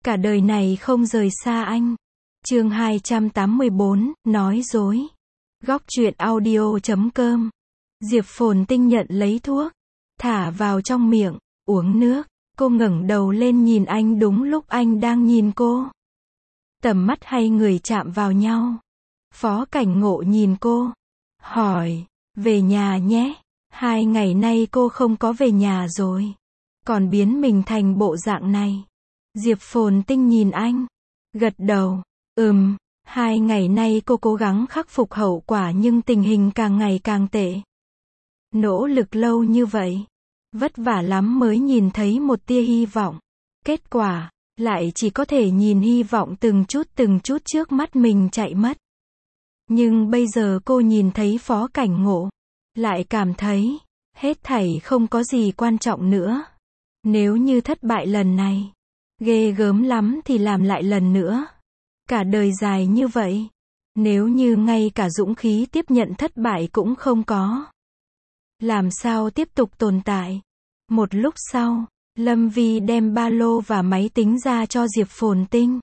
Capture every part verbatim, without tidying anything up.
Cả đời này không rời xa anh. Chương hai trăm tám mươi bốn, nói dối. Góc truyện audio chấm com. Diệp Phồn Tinh nhận lấy thuốc, thả vào trong miệng, uống nước. Cô ngẩng đầu lên nhìn anh đúng lúc anh đang nhìn cô. Tầm mắt hai người chạm vào nhau. Phó Cảnh Ngộ nhìn cô, hỏi, về nhà nhé. Hai ngày nay cô không có về nhà rồi, còn biến mình thành bộ dạng này. Diệp Phồn Tinh nhìn anh, gật đầu, ừm, hai ngày nay cô cố gắng khắc phục hậu quả nhưng tình hình càng ngày càng tệ. Nỗ lực lâu như vậy, vất vả lắm mới nhìn thấy một tia hy vọng. Kết quả, lại chỉ có thể nhìn hy vọng từng chút từng chút trước mắt mình chạy mất. Nhưng bây giờ cô nhìn thấy Phó Cảnh Ngộ, lại cảm thấy, hết thảy không có gì quan trọng nữa. Nếu như thất bại lần này, ghê gớm lắm thì làm lại lần nữa. Cả đời dài như vậy, nếu như ngay cả dũng khí tiếp nhận thất bại cũng không có, làm sao tiếp tục tồn tại? Một lúc sau, Lâm Vi đem ba lô và máy tính ra cho Diệp Phồn Tinh.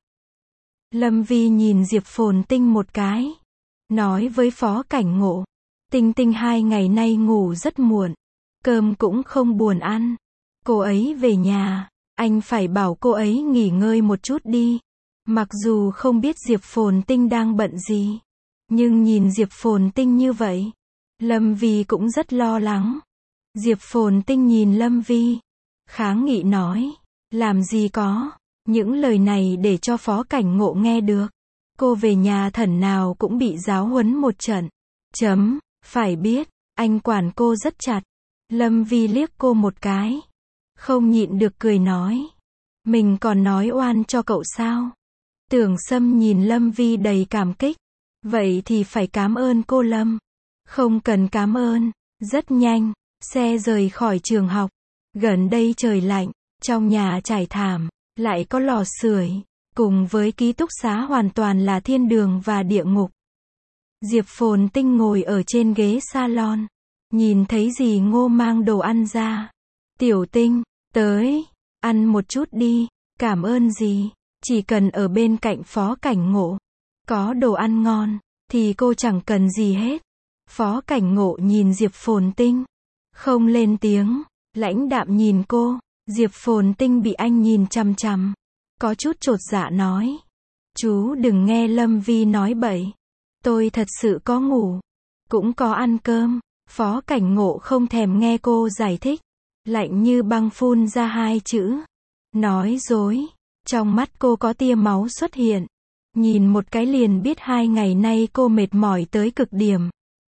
Lâm Vi nhìn Diệp Phồn Tinh một cái, nói với Phó Cảnh Ngộ, Tinh Tinh hai ngày nay ngủ rất muộn, cơm cũng không buồn ăn. Cô ấy về nhà, anh phải bảo cô ấy nghỉ ngơi một chút đi. Mặc dù không biết Diệp Phồn Tinh đang bận gì, nhưng nhìn Diệp Phồn Tinh như vậy, Lâm Vi cũng rất lo lắng. Diệp Phồn Tinh nhìn Lâm Vi, kháng nghị nói, làm gì có, những lời này để cho Phó Cảnh Ngộ nghe được. Cô về nhà thẩn nào cũng bị giáo huấn một trận. Chấm, phải biết, anh quản cô rất chặt. Lâm Vi liếc cô một cái, không nhịn được cười nói, mình còn nói oan cho cậu sao? Tưởng Sâm nhìn Lâm Vi đầy cảm kích, vậy thì phải cảm ơn cô Lâm. Không cần cảm ơn. Rất nhanh, xe rời khỏi trường học. Gần đây trời lạnh, trong nhà trải thảm, lại có lò sưởi, cùng với ký túc xá hoàn toàn là thiên đường và địa ngục. Diệp Phồn Tinh ngồi ở trên ghế salon, nhìn thấy dì Ngô mang đồ ăn ra. Tiểu Tinh, tới, ăn một chút đi, cảm ơn dì, chỉ cần ở bên cạnh Phó Cảnh Ngộ, có đồ ăn ngon, thì cô chẳng cần gì hết. Phó Cảnh Ngộ nhìn Diệp Phồn Tinh, không lên tiếng, lãnh đạm nhìn cô. Diệp Phồn Tinh bị anh nhìn chằm chằm, có chút chột dạ nói, chú đừng nghe Lâm Vi nói bậy, tôi thật sự có ngủ, cũng có ăn cơm. Phó Cảnh Ngộ không thèm nghe cô giải thích, lạnh như băng phun ra hai chữ, nói dối. Trong mắt cô có tia máu xuất hiện, nhìn một cái liền biết hai ngày nay cô mệt mỏi tới cực điểm.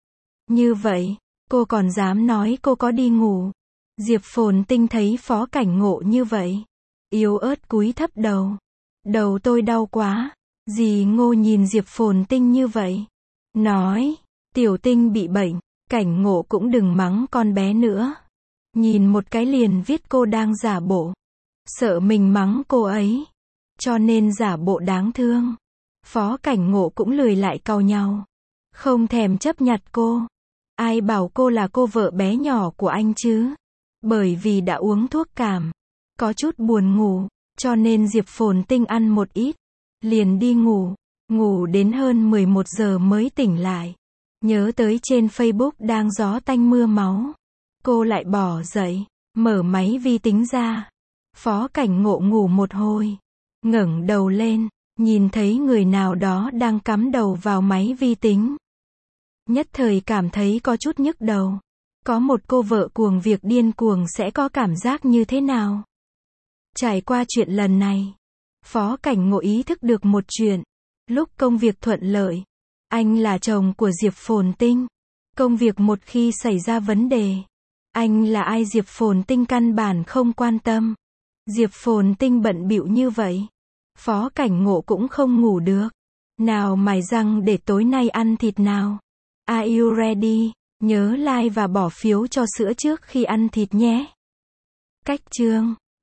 Như vậy, cô còn dám nói cô có đi ngủ. Diệp Phồn Tinh thấy Phó Cảnh Ngộ như vậy, yếu ớt cúi thấp đầu. Đầu tôi đau quá. Dì Ngô nhìn Diệp Phồn Tinh như vậy, nói, Tiểu Tinh bị bệnh, Cảnh Ngộ cũng đừng mắng con bé nữa. Nhìn một cái liền viết cô đang giả bộ, sợ mình mắng cô ấy, cho nên giả bộ đáng thương. Phó Cảnh Ngộ cũng lười lại cau nhau, không thèm chấp nhặt cô. Ai bảo cô là cô vợ bé nhỏ của anh chứ? Bởi vì đã uống thuốc cảm, có chút buồn ngủ, cho nên Diệp Phồn Tinh ăn một ít, liền đi ngủ. Ngủ đến hơn mười một giờ mới tỉnh lại. Nhớ tới trên Facebook đang gió tanh mưa máu, cô lại bỏ dậy, mở máy vi tính ra. Phó Cảnh Ngộ ngủ một hồi, ngẩng đầu lên, nhìn thấy người nào đó đang cắm đầu vào máy vi tính. Nhất thời cảm thấy có chút nhức đầu. Có một cô vợ cuồng việc điên cuồng sẽ có cảm giác như thế nào? Trải qua chuyện lần này, Phó Cảnh Ngộ ý thức được một chuyện. Lúc công việc thuận lợi, anh là chồng của Diệp Phồn Tinh. Công việc một khi xảy ra vấn đề, anh là ai Diệp Phồn Tinh căn bản không quan tâm. Diệp Phồn Tinh bận bịu như vậy, Phó Cảnh Ngộ cũng không ngủ được. Nào mài răng để tối nay ăn thịt nào. Are you ready? Nhớ like và bỏ phiếu cho sữa trước khi ăn thịt nhé. Cách chương